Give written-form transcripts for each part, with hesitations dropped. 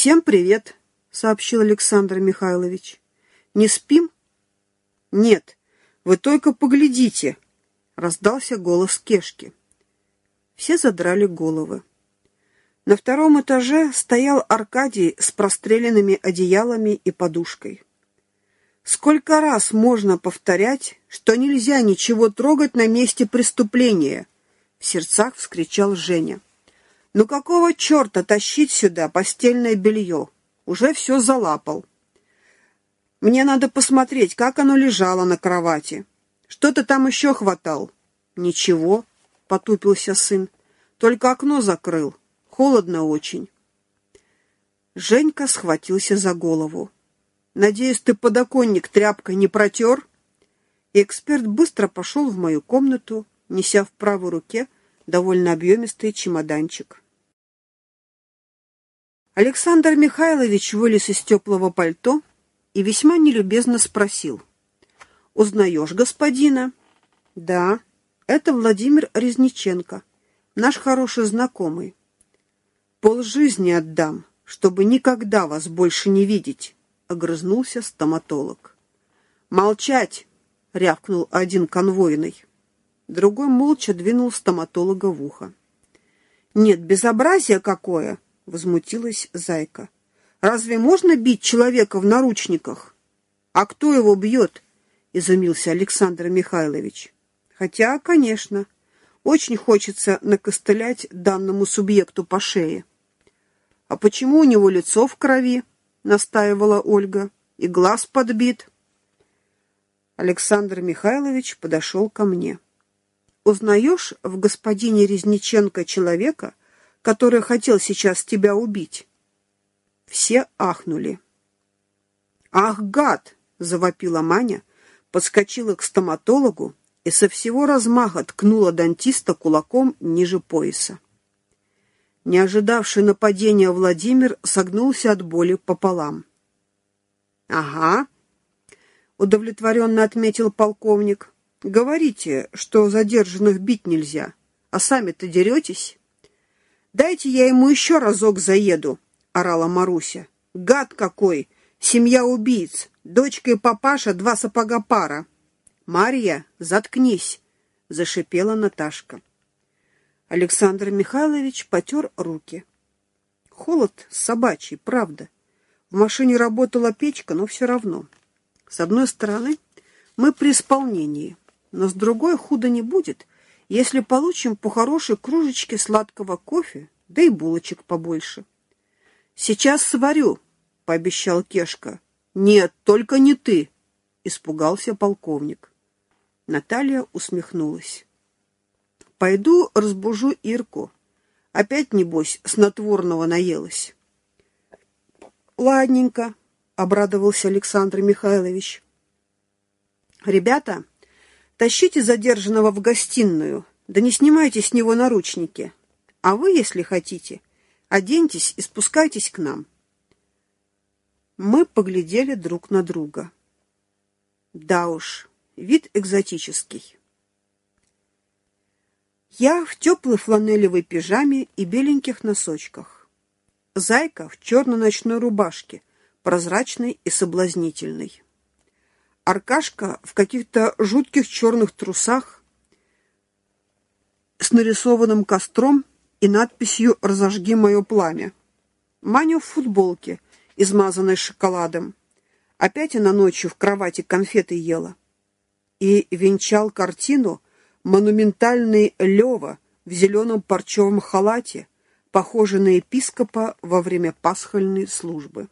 «Всем привет», — сообщил Александр Михайлович. «Не спим?» «Нет, вы только поглядите», — раздался голос Кешки. Все задрали головы. На втором этаже стоял Аркадий с простреленными одеялами и подушкой. «Сколько раз можно повторять, что нельзя ничего трогать на месте преступления?» — в сердцах вскричал Женя. «Ну какого черта тащить сюда постельное белье? Уже все залапал. Мне надо посмотреть, как оно лежало на кровати. Что ты там еще хватал?» «Ничего», — потупился сын, — «только окно закрыл. Холодно очень». Женька схватился за голову. «Надеюсь, ты подоконник тряпкой не протер?» И эксперт быстро пошел в мою комнату, неся в правой руке довольно объемистый чемоданчик. Александр Михайлович вылез из теплого пальто и весьма нелюбезно спросил: «Узнаешь господина?» «Да, это Владимир Резниченко, наш хороший знакомый. Полжизни отдам, чтобы никогда вас больше не видеть», — огрызнулся стоматолог. «Молчать!» — рявкнул один конвойный. Другой молча двинул стоматолога в ухо. «Нет, безобразие какое!» — возмутилась Зайка. «Разве можно бить человека в наручниках?» «А кто его бьет?» — изумился Александр Михайлович. «Хотя, конечно, очень хочется накостылять данному субъекту по шее». «А почему у него лицо в крови?» — настаивала Ольга. «И глаз подбит». Александр Михайлович подошел ко мне. «Узнаешь в господине Резниченко человека, который хотел сейчас тебя убить?» Все ахнули. «Ах, гад!» — завопила Маня, подскочила к стоматологу и со всего размаха ткнула дантиста кулаком ниже пояса. Не ожидавший нападения Владимир согнулся от боли пополам. «Ага», — удовлетворенно отметил полковник. «Говорите, что задержанных бить нельзя, а сами-то деретесь?» «Дайте я ему еще разок заеду», — орала Маруся. «Гад какой! Семья убийц! Дочка и папаша — 2 сапога пара!» «Марья, заткнись!» — зашипела Наташка. Александр Михайлович потер руки. Холод собачий, правда. В машине работала печка, но все равно. С одной стороны, мы при исполнении, но с другой худо не будет, если получим по хорошей кружечке сладкого кофе, да и булочек побольше. «Сейчас сварю», — пообещал Кешка. «Нет, только не ты», — испугался полковник. Наталья усмехнулась. «Пойду разбужу Ирку. Опять, небось, снотворного наелась». «Ладненько», — обрадовался Александр Михайлович. «Ребята, тащите задержанного в гостиную, да не снимайте с него наручники. А вы, если хотите, оденьтесь и спускайтесь к нам». Мы поглядели друг на друга. Да уж, вид экзотический. Я в теплой фланелевой пижаме и беленьких носочках. Зайка в черной ночной рубашке, прозрачной и соблазнительной. Аркашка в каких-то жутких черных трусах с нарисованным костром и надписью «Разожги мое пламя». Маня в футболке, измазанной шоколадом. Опять она ночью в кровати конфеты ела. И венчал картину монументальный Лева в зеленом парчевом халате, похожий на епископа во время пасхальной службы.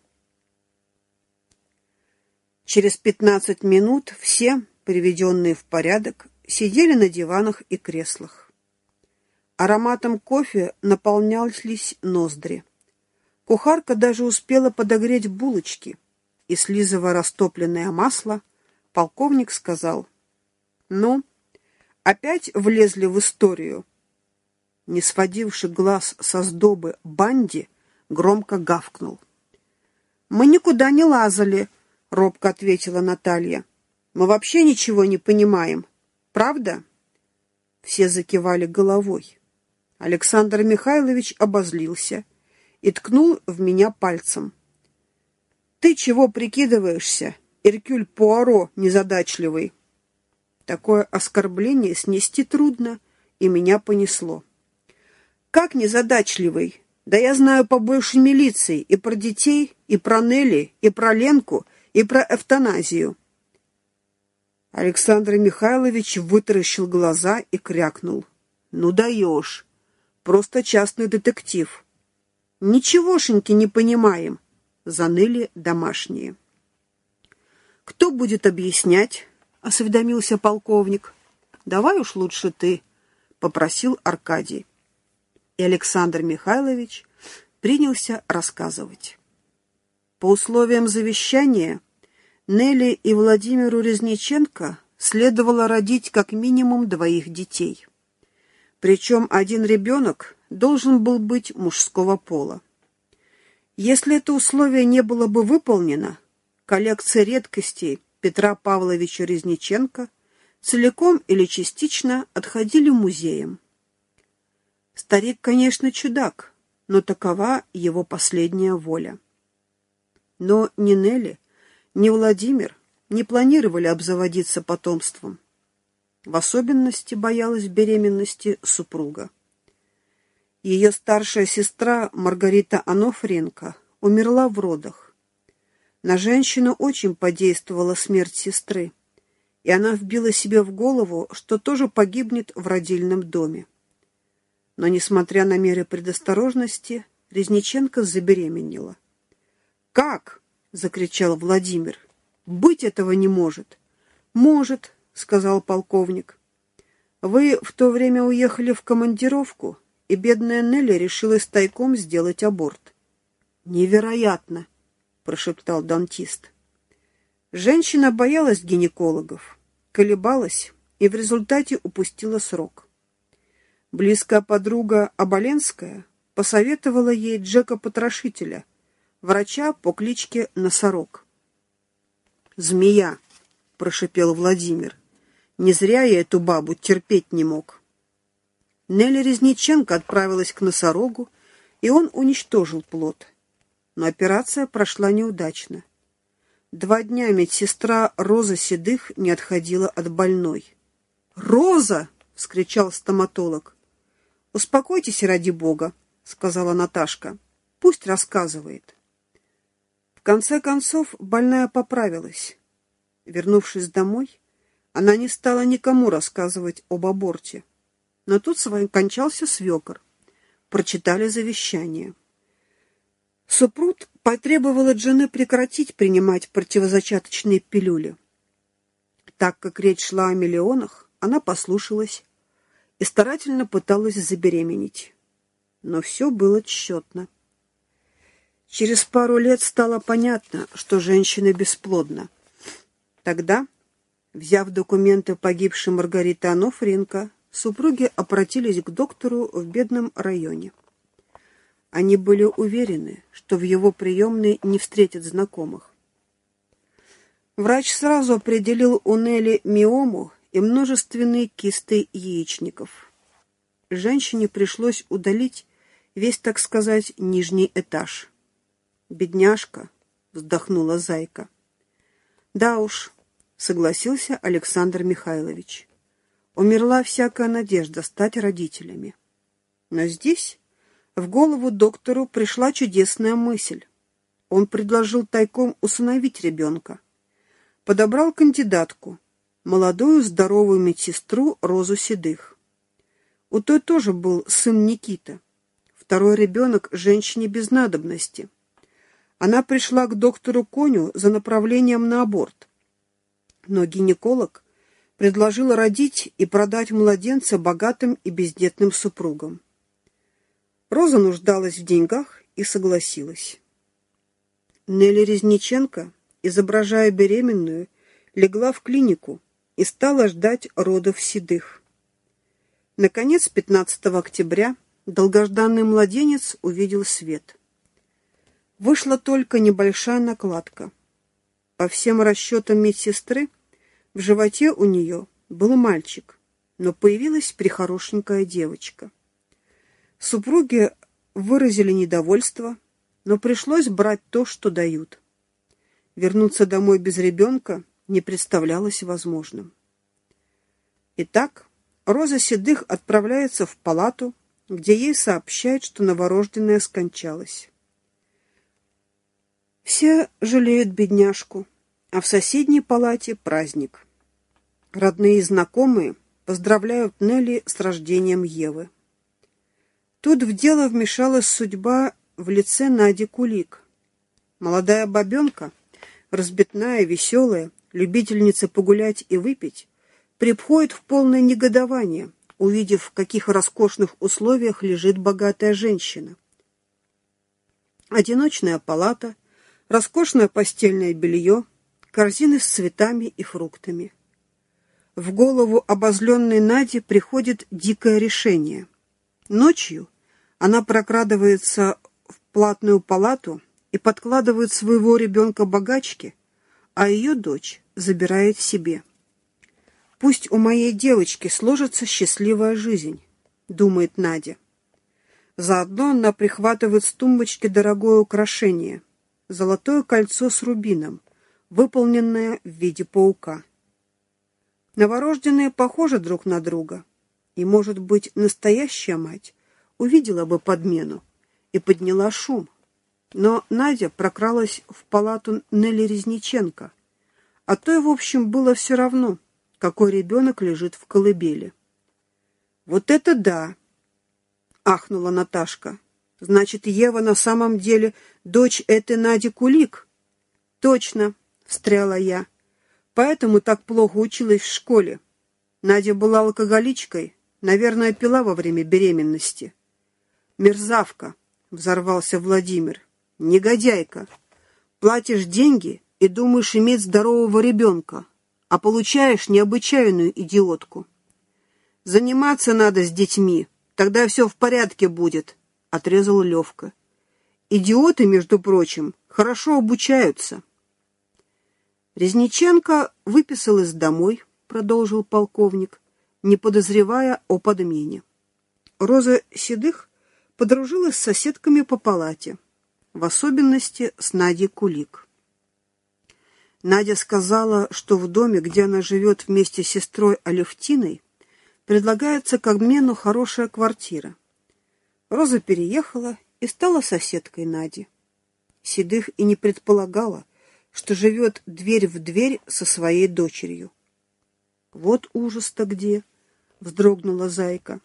Через 15 минут все, приведенные в порядок, сидели на диванах и креслах. Ароматом кофе наполнялись ноздри. Кухарка даже успела подогреть булочки, и, слизывая растопленное масло, полковник сказал: «Ну, опять влезли в историю?» Не сводивший глаз со сдобы Банди громко гавкнул. «Мы никуда не лазали», — робко ответила Наталья. «Мы вообще ничего не понимаем. Правда?» Все закивали головой. Александр Михайлович обозлился и ткнул в меня пальцем. «Ты чего прикидываешься, Эркюль Пуаро незадачливый?» Такое оскорбление снести трудно, и меня понесло. «Как незадачливый? Да я знаю побольше милиции и про детей, и про Нелли, и про Ленку, и про эвтаназию». Александр Михайлович вытаращил глаза и крякнул. «Ну даешь! Просто частный детектив!» «Ничегошеньки не понимаем!» — заныли домашние. «Кто будет объяснять?» — осведомился полковник. «Давай уж лучше ты», — попросил Аркадий. И Александр Михайлович принялся рассказывать. По условиям завещания Нелли и Владимиру Резниченко следовало родить как минимум 2 детей. Причем один ребенок должен был быть мужского пола. Если это условие не было бы выполнено, коллекция редкостей Петра Павловича Резниченко целиком или частично отходили музеям. Старик, конечно, чудак, но такова его последняя воля. Но ни Нелли, ни Владимир не планировали обзаводиться потомством. В особенности боялась беременности супруга. Ее старшая сестра Маргарита Анофриенко умерла в родах. На женщину очень подействовала смерть сестры, и она вбила себе в голову, что тоже погибнет в родильном доме. Но, несмотря на меры предосторожности, Резниченко забеременела. «Как?» — закричал Владимир. «Быть этого не может». «Может», — сказал полковник. «Вы в то время уехали в командировку, и бедная Нелли решилась тайком сделать аборт». «Невероятно», — прошептал дантист. Женщина боялась гинекологов, колебалась и в результате упустила срок. Близкая подруга Оболенская посоветовала ей Джека-потрошителя, врача по кличке Носорог. «Змея», — прошипел Владимир. «Не зря я эту бабу терпеть не мог». Нелли Резниченко отправилась к Носорогу, и он уничтожил плод. Но операция прошла неудачно. 2 дня медсестра Роза Седых не отходила от больной. «Роза!» — вскричал стоматолог. «Успокойтесь, ради бога», — сказала Наташка. «Пусть рассказывает». В конце концов больная поправилась. Вернувшись домой, она не стала никому рассказывать об аборте. Но тут кончался свекор. Прочитали завещание. Супруг потребовал от жены прекратить принимать противозачаточные пилюли. Так как речь шла о миллионах, она послушалась и старательно пыталась забеременеть. Но все было тщетно. Через пару лет стало понятно, что женщина бесплодна. Тогда, взяв документы погибшей Маргариты Анофриенко, супруги обратились к доктору в бедном районе. Они были уверены, что в его приемной не встретят знакомых. Врач сразу определил у Нелли миому и множественные кисты яичников. Женщине пришлось удалить весь, так сказать, нижний этаж. «Бедняжка», — вздохнула зайка. «Да уж», — согласился Александр Михайлович. «Умерла всякая надежда стать родителями». Но здесь в голову доктору пришла чудесная мысль. Он предложил тайком усыновить ребенка. Подобрал кандидатку, молодую здоровую медсестру Розу Седых. У той тоже был сын Никита. Второй ребенок женщине без надобности. Она пришла к доктору Коню за направлением на аборт. Но гинеколог предложил родить и продать младенца богатым и бездетным супругам. Роза нуждалась в деньгах и согласилась. Нелли Резниченко, изображая беременную, легла в клинику и стала ждать родов Седых. Наконец, 15 октября долгожданный младенец увидел свет. Вышла только небольшая накладка. По всем расчетам медсестры, в животе у нее был мальчик, но появилась прехорошенькая девочка. Супруги выразили недовольство, но пришлось брать то, что дают. Вернуться домой без ребенка не представлялось возможным. Итак, Роза Седых отправляется в палату, где ей сообщают, что новорожденная скончалась. Все жалеют бедняжку, а в соседней палате праздник. Родные и знакомые поздравляют Нелли с рождением Евы. Тут в дело вмешалась судьба в лице Нади Кулик. Молодая бабенка, разбитная, веселая, любительница погулять и выпить, приходит в полное негодование, увидев, в каких роскошных условиях лежит богатая женщина. Одиночная палата, роскошное постельное белье, корзины с цветами и фруктами. В голову обозленной Наде приходит дикое решение. Ночью она прокрадывается в платную палату и подкладывает своего ребенка богачке, а ее дочь забирает себе. «Пусть у моей девочки сложится счастливая жизнь», — думает Надя. Заодно она прихватывает с тумбочки дорогое украшение — золотое кольцо с рубином, выполненное в виде паука. Новорожденные похожи друг на друга, и, может быть, настоящая мать увидела бы подмену и подняла шум. Но Надя прокралась в палату Нелли Резниченко, а то и, в общем, было все равно, какой ребенок лежит в колыбели. «Вот это да!» — ахнула Наташка. «Значит, Ева на самом деле дочь этой Нади Кулик?» «Точно!» — встряла я. «Поэтому так плохо училась в школе. Надя была алкоголичкой, наверное, пила во время беременности». «Мерзавка!» — взорвался Владимир. «Негодяйка! Платишь деньги и думаешь иметь здорового ребенка, а получаешь необычайную идиотку. Заниматься надо с детьми, тогда все в порядке будет», — отрезал Левка. «Идиоты, между прочим, хорошо обучаются». «Резниченко выписалась домой», — продолжил полковник, не подозревая о подмене. Роза Седых подружилась с соседками по палате, в особенности с Надей Кулик. Надя сказала, что в доме, где она живет вместе с сестрой Алевтиной, предлагается к обмену хорошая квартира. Роза переехала и стала соседкой Нади. Седых и не предполагала, что живет дверь в дверь со своей дочерью. «Вот ужас-то где!» — вздрогнула Зайка.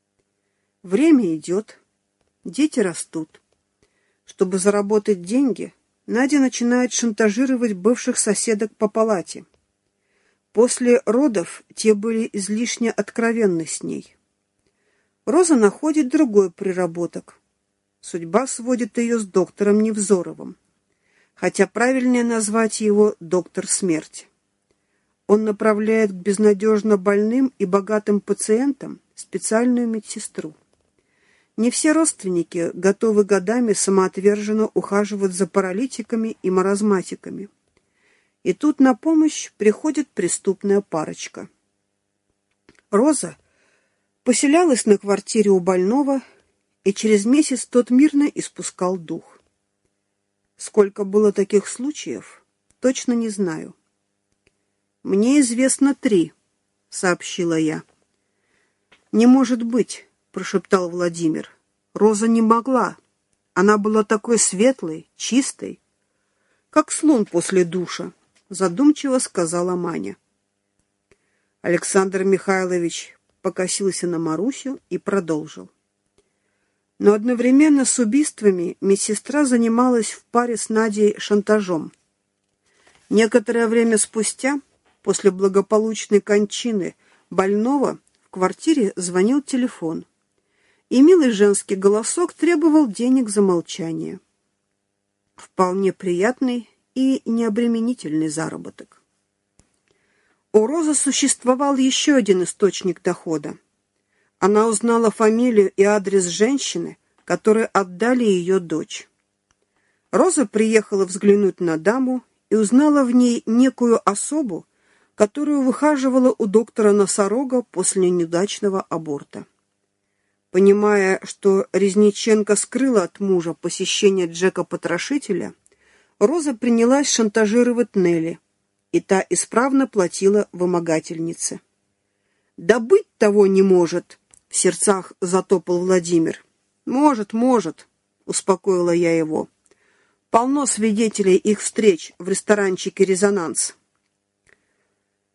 Время идет, дети растут. Чтобы заработать деньги, Надя начинает шантажировать бывших соседок по палате. После родов те были излишне откровенны с ней. Роза находит другой приработок. Судьба сводит ее с доктором Невзоровым, хотя правильнее назвать его доктор смерти. Он направляет к безнадежно больным и богатым пациентам специальную медсестру. Не все родственники готовы годами самоотверженно ухаживать за паралитиками и маразматиками. И тут на помощь приходит преступная парочка. Роза поселялась на квартире у больного, и через месяц тот мирно испускал дух. Сколько было таких случаев, точно не знаю. «Мне известно 3», — сообщила я. «Не может быть», — прошептал Владимир. «Роза не могла. Она была такой светлой, чистой, как слон после душа», — задумчиво сказала Маня. Александр Михайлович покосился на Марусю и продолжил. Но одновременно с убийствами медсестра занималась в паре с Надей шантажом. Некоторое время спустя, после благополучной кончины больного, в квартире звонил телефон, и милый женский голосок требовал денег за молчание. Вполне приятный и необременительный заработок. У Розы существовал еще один источник дохода. Она узнала фамилию и адрес женщины, которые отдали ее дочь. Роза приехала взглянуть на даму и узнала в ней некую особу, которую выхаживала у доктора Носорога после неудачного аборта. Понимая, что Резниченко скрыла от мужа посещение Джека-потрошителя, Роза принялась шантажировать Нелли, и та исправно платила вымогательнице. «Да быть того не может!» — в сердцах затопал Владимир. «Может, может», — успокоила я его. «Полно свидетелей их встреч в ресторанчике «Резонанс».